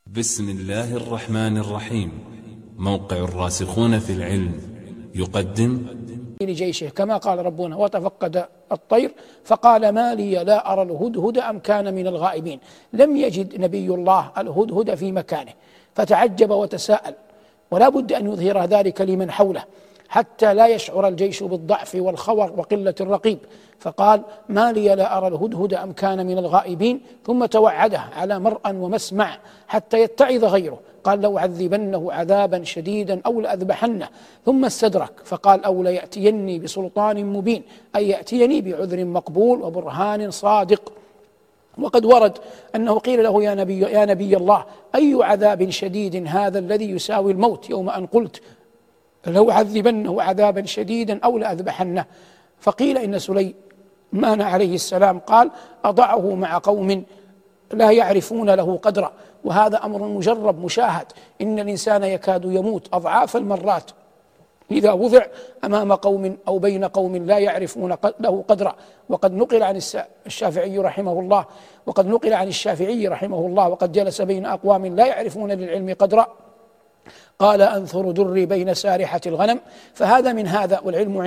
بسم الله الرحمن الرحيم. موقع الراسخون في العلم يقدم لجيشه كما قال ربنا: وتفقد الطير فقال ما لي لا أرى الهدهد أم كان من الغائبين. لم يجد نبي الله الهدهد في مكانه فتعجب وتساءل، ولا بد أن يظهر ذلك لمن حوله حتى لا يشعر الجيش بالضعف والخور وقلة الرقيب، فقال ما لي لا أرى الهدهد أم كان من الغائبين، ثم توعده على مرأى ومسمع حتى يتعظ غيره. قال لأعذبنه عذابا شديدا أو لأذبحنه، ثم استدرك فقال أو ليأتيني بسلطان مبين، أي يأتيني بعذر مقبول وبرهان صادق. وقد ورد أنه قيل له يا نبي الله أي عذاب شديد هذا الذي يساوي الموت، يوم أن قلت لأعذبنه عذابا شديدا أو لأذبحنه. فقيل إن سليمان عليه السلام قال أضعه مع قوم لا يعرفون له قدرا، وهذا أمر مجرب مشاهد، إن الإنسان يكاد يموت أضعاف المرات إذا وضع أمام قوم أو بين قوم لا يعرفون له قدرا. وقد نقل عن الشافعي رحمه الله وقد جلس بين أقوام لا يعرفون للعلم قدرا، قال أنثر دري بين سارحة الغنم. فهذا من هذا، والعلم